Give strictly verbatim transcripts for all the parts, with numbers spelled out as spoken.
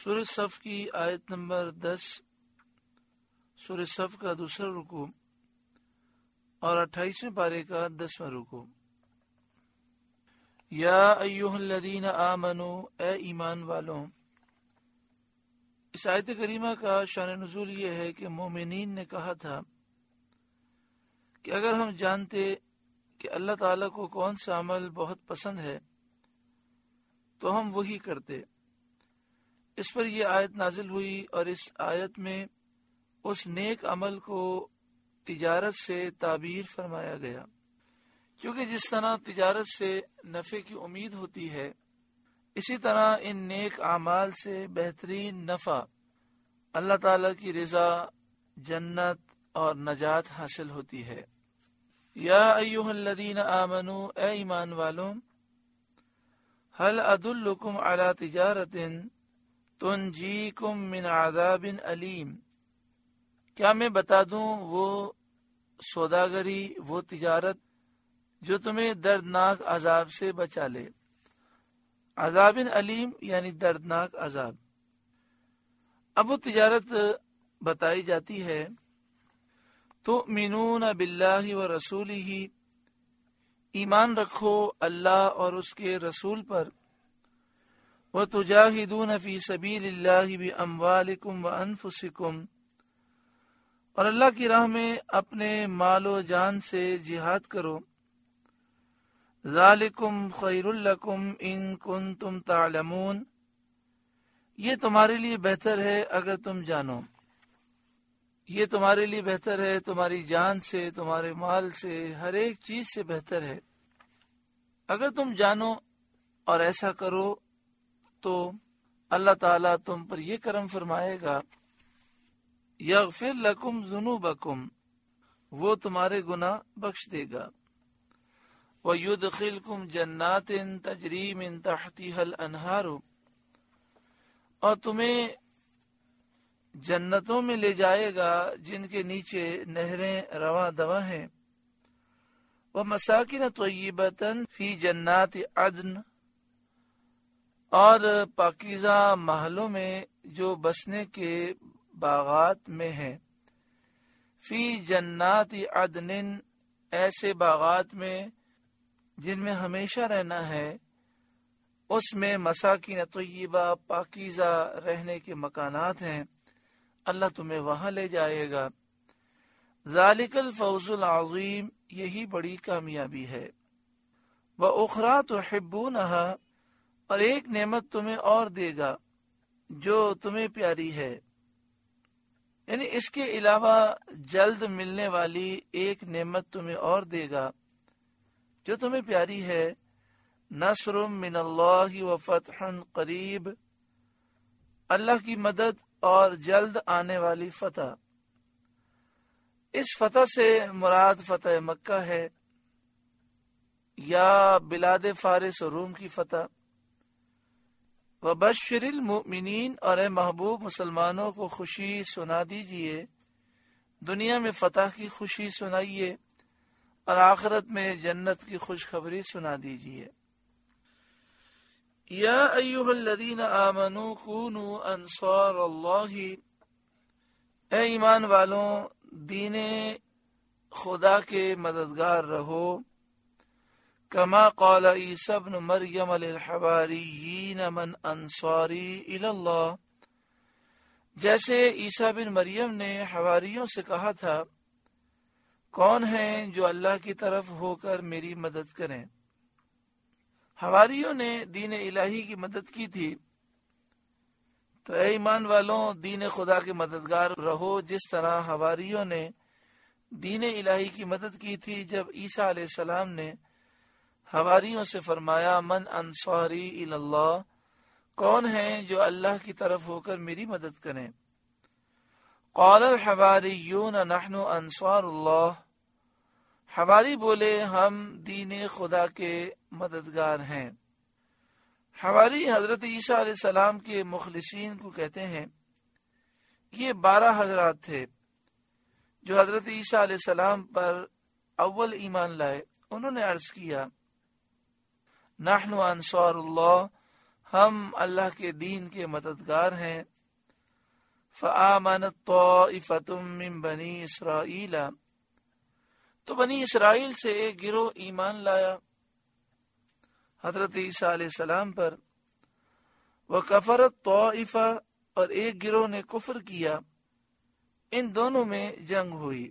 سورہ صف کی آیت نمبر دس، سورہ صف کا دوسرا رکوع اور اٹھائیسویں پارے کا دسواں رکوع۔ یا ایھا الذین آمنوا، اے ایمان والوں۔ اس آیت کریمہ کا شان نزول یہ ہے کہ مومنین نے کہا تھا کہ اگر ہم جانتے کہ اللہ تعالیٰ کو کون سا عمل بہت پسند ہے تو ہم وہی کرتے۔ اس پر یہ آیت نازل ہوئی اور اس آیت میں اس نیک عمل کو تجارت سے تعبیر فرمایا گیا، کیونکہ جس طرح تجارت سے نفع کی امید ہوتی ہے، اسی طرح ان نیک اعمال سے بہترین نفع اللہ تعالیٰ کی رضا، جنت اور نجات حاصل ہوتی ہے۔ یا ایھا الذین آمنوا، اے ایمان والوں، هل ادلکم علی تجارت تنجیکم من عذاب علیم، کیا میں بتا دوں وہ سوداگری، وہ تجارت جو تمہیں دردناک عذاب سے بچا لے۔ عذاب علیم یعنی دردناک عذاب۔ اب وہ تجارت بتائی جاتی ہے، تؤمنون باللہ ورسولہ، ایمان رکھو اللہ اور اس کے رسول پر، وتجاہدون فی سبیل اللہ باموالکم وانفسکم، اور اللہ کی راہ میں اپنے مال و جان سے جہاد کرو، ذالکم خیر لکم ان کنتم تعلمون، یہ تمہارے لیے بہتر ہے اگر تم جانو، یہ تمہارے لیے بہتر ہے، تمہاری جان سے، تمہارے مال سے، ہر ایک چیز سے بہتر ہے اگر تم جانو اور ایسا کرو تو اللہ تعالیٰ تم پر یہ کرم فرمائے گا، یغفر لکم ذنوبکم، وہ تمہارے گناہ بخش دے گا، وَيُدْخِلْكُمْ جَنَّاتٍ تَجْرِي مِن تَحْتِهَا الْأَنْهَارُ، اور تمہیں جنتوں میں لے جائے گا جن کے نیچے نہریں رواں دواں ہیں، وَمَسَاكِنَ طَيِّبَةً فِي جَنَّاتِ عَدْنٍ، اور پاکیزہ محلوں میں جو بسنے کے باغات میں ہیں، فی جنات عدن، ایسے باغات میں جن میں ہمیشہ رہنا ہے، اس میں مساکین طیبہ، پاکیزہ رہنے کے مکانات ہیں، اللہ تمہیں وہاں لے جائے گا، ذالک الفوز العظیم، یہی بڑی کامیابی ہے، وَأُخْرَى تُحِبُّونَهَا، اور ایک نعمت تمہیں اور دے گا جو تمہیں پیاری ہے، یعنی اس کے علاوہ جلد ملنے والی ایک نعمت تمہیں اور دے گا جو تمہیں پیاری ہے، نصر من اللہ وفتح قریب، اللہ کی مدد اور جلد آنے والی فتح۔ اس فتح سے مراد فتح مکہ ہے یا بلاد فارس و روم کی فتح۔ وبشر المؤمنین، اور اے محبوب مسلمانوں کو خوشی سنا دیجئے، دنیا میں فتح کی خوشی سنائیے اور آخرت میں جنت کی خوشخبری سنا دیجئے۔ یا ایھا الذین آمنوا کونوا انصار اللہ، اے ایمان والوں دین خدا کے مددگار رہو، کما قال عیسی ابن مریم للحواریین من انصاری الی اللہ، جیسے عیسیٰ بن مریم نے حواریوں سے کہا تھا، کون ہیں جو اللہ کی طرف ہو کر میری مدد کریں۔ حواریوں نے دین الہی کی مدد کی تھی، تو اے ایمان والوں دین خدا کے مددگار رہو، جس طرح حواریوں نے دین الہی کی مدد کی تھی جب عیسیٰ علیہ السلام نے حواریوں سے فرمایا، من انصاری الی اللہ، کون ہیں جو اللہ کی طرف ہو کر میری مدد کریں۔ قال الحواریون نحن انصار اللہ، حواری بولے ہم دین خدا کے مددگار ہیں۔ حواری حضرت عیسیٰ علیہ السلام کے مخلصین کو کہتے ہیں۔ یہ بارہ حضرات تھے جو حضرت عیسیٰ علیہ السلام پر اول ایمان لائے۔ انہوں نے عرض کیا، نحن انصار اللہ، ہم اللہ کے دین کے مددگار ہیں۔ فآمنت طائفة من بنی اسرائیل، تو بنی اسرائیل سے ایک گروہ ایمان لایا حضرت عیسیٰ علیہ السلام پر۔ وکفرت طائفہ، اور ایک گروہ نے کفر کیا۔ ان دونوں میں جنگ ہوئی۔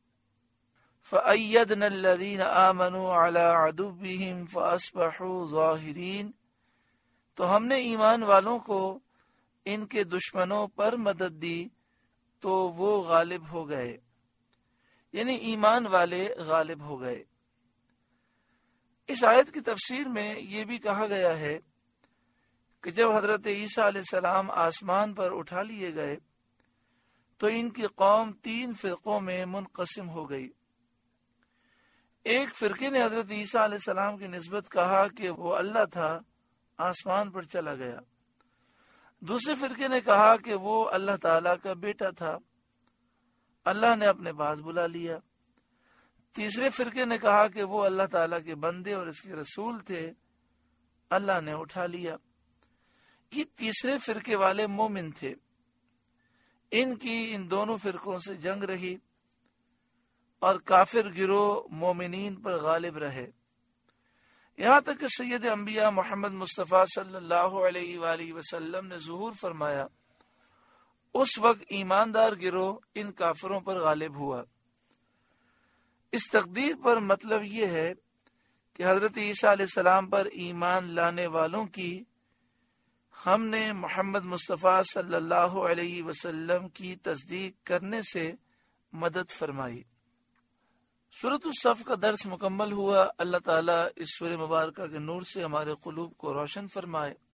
فأیدنا الذین آمنوا علی عدوہم فاصبحوا ظاہرین، تو ہم نے ایمان والوں کو ان کے دشمنوں پر مدد دی تو وہ غالب ہو گئے، یعنی ایمان والے غالب ہو گئے۔ اس آیت کی تفسیر میں یہ بھی کہا گیا ہے کہ جب حضرت عیسیٰ علیہ السلام آسمان پر اٹھا لیے گئے تو ان کی قوم تین فرقوں میں منقسم ہو گئی۔ ایک فرقے نے حضرت عیسیٰ علیہ السلام کی نسبت کہا کہ وہ اللہ تھا، آسمان پر چلا گیا۔ دوسرے فرقے نے کہا کہ وہ اللہ تعالیٰ کا بیٹا تھا، اللہ نے اپنے پاس بلا لیا۔ تیسرے فرقے نے کہا کہ وہ اللہ تعالیٰ کے بندے اور اس کے رسول تھے، اللہ نے اٹھا لیا۔ یہ تیسرے فرقے والے مومن تھے۔ ان کی ان دونوں فرقوں سے جنگ رہی اور کافر گروہ مومنین پر غالب رہے، یہاں تک کہ سید انبیاء محمد مصطفیٰ صلی اللہ علیہ وآلہ وسلم نے ظہور فرمایا۔ اس وقت ایماندار گروہ ان کافروں پر غالب ہوا۔ اس تقدیر پر مطلب یہ ہے کہ حضرت عیسیٰ علیہ السلام پر ایمان لانے والوں کی ہم نے محمد مصطفیٰ صلی اللہ علیہ وسلم کی تصدیق کرنے سے مدد فرمائی۔ سورۃ الصف کا درس مکمل ہوا۔ اللہ تعالیٰ اس سورہ مبارکہ کے نور سے ہمارے قلوب کو روشن فرمائے۔